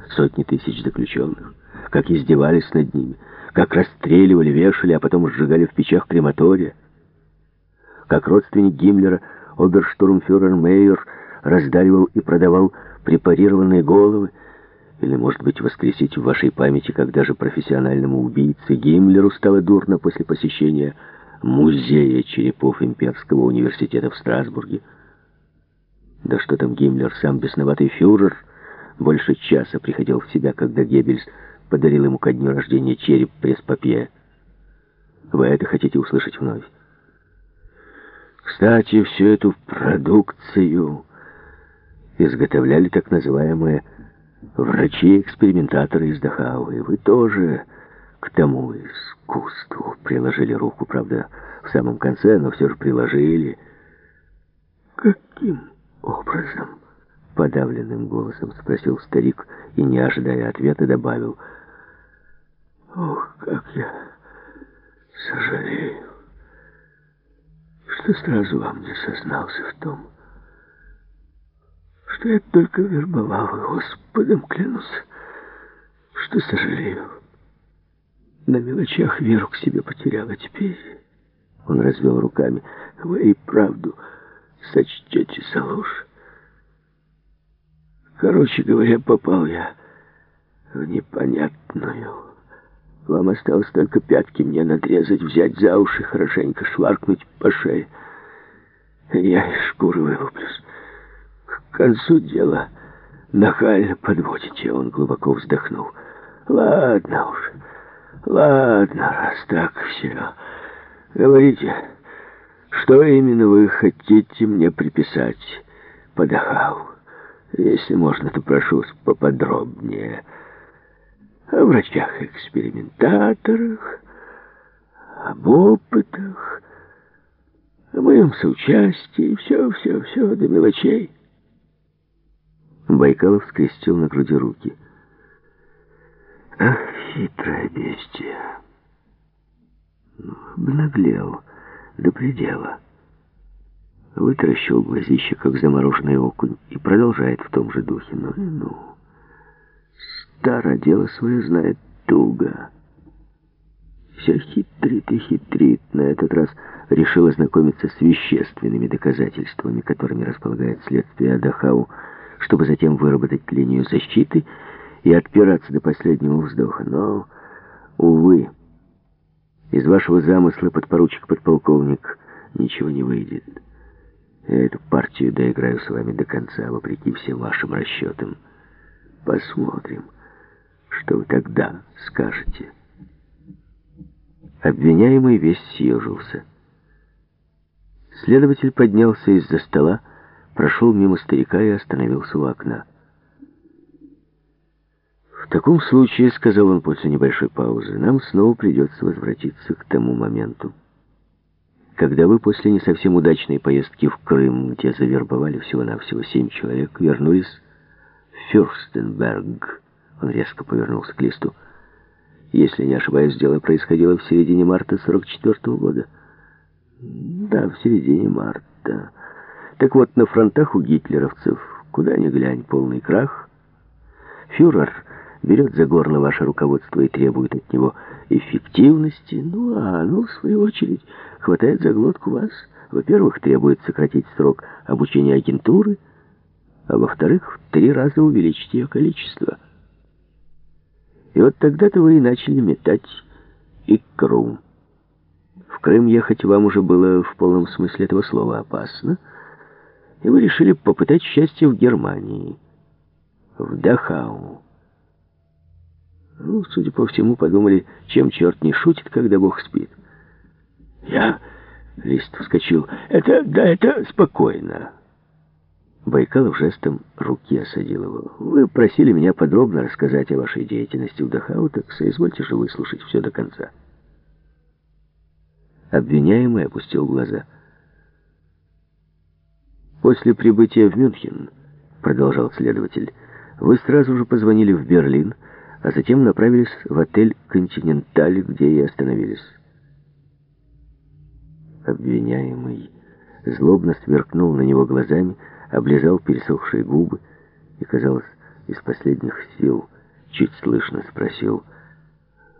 сотни тысяч заключенных, как издевались над ними, как расстреливали, вешали, а потом сжигали в печах крематория, как родственник Гиммлера, оберштурмфюрер Мейер, раздаривал и продавал препарированные головы, или, может быть, воскресить в вашей памяти, как даже профессиональному убийце Гиммлеру стало дурно после посещения музея черепов Имперского университета в Страсбурге. Да что там Гиммлер, сам бесноватый фюрер, больше часа приходил в себя, когда Геббельс подарил ему ко дню рождения череп пресс-папье. Вы это хотите услышать вновь? Кстати, всю эту продукцию изготовляли так называемые врачи-экспериментаторы из Дахау, и вы тоже к тому искусству приложили руку, правда, в самом конце, но все же приложили. Каким образом? Подавленным голосом спросил старик и, не ожидая ответа, добавил: ох, как я сожалею, что сразу вам не сознался в том, что я только вербовал, Господом клянусь, что сожалею. На мелочах веру к себе потерял, а теперь... Он развел руками. Вы и правду сочтете за ложь. Короче говоря, попал я в непонятную. Вам осталось только пятки мне надрезать, взять за уши, хорошенько шваркнуть по шее. Я из шкуры вылуплюсь. К концу дела нахально подводите. Он глубоко вздохнул. Ладно уж, ладно, раз так все. Говорите, что именно вы хотите мне приписать по Дахау? Если можно, то прошу поподробнее. О врачах-экспериментаторах, об опытах, о моем соучастии, все до мелочей. Байкалов скрестил на груди руки. Ах, хитрое бестие. Обнаглел до предела. Вытаращил глазище, как замороженный окунь, и продолжает в том же духе. Ну, старое дело свое знает туго. Все хитрит и хитрит. На этот раз решил ознакомиться с вещественными доказательствами, которыми располагает следствие Дахау, чтобы затем выработать линию защиты и отпираться до последнего вздоха. Но, увы, из вашего замысла, подпоручик-подполковник, ничего не выйдет. Я эту партию доиграю с вами до конца, вопреки всем вашим расчетам. Посмотрим, что вы тогда скажете. Обвиняемый весь съежился. Следователь поднялся из-за стола, прошел мимо старика и остановился у окна. «В таком случае, — сказал он после небольшой паузы, — нам снова придется возвратиться к тому моменту, когда вы после не совсем удачной поездки в Крым, где завербовали всего-навсего 7 человек, вернулись в Фюрстенберг». Он резко повернулся к листу. «Если не ошибаюсь, дело происходило в середине марта 44-го года». «Да, в середине марта. Так вот, на фронтах у гитлеровцев, куда ни глянь, полный крах. Фюрер берет за горло ваше руководство и требует от него эффективности. Ну, а оно, в свою очередь, хватает за глотку вас. Во-первых, требует сократить срок обучения агентуры, а во-вторых, в 3 раза увеличить ее количество. И вот тогда-то вы и начали метать икру. В Крым ехать вам уже было в полном смысле этого слова опасно, и вы решили попытать счастье в Германии, в Дахау. Ну, судя по всему, подумали, чем черт не шутит, когда Бог спит. Лист вскочил. Это спокойно. Байкалов жестом руки осадил его. Вы просили меня подробно рассказать о вашей деятельности в Дахау, так соизвольте же выслушать все до конца. Обвиняемый опустил глаза. После прибытия в Мюнхен, продолжал следователь, вы сразу же позвонили в Берлин, а затем направились в отель «Континенталь», где и остановились. Обвиняемый злобно сверкнул на него глазами, облизал пересохшие губы и, казалось, из последних сил чуть слышно спросил: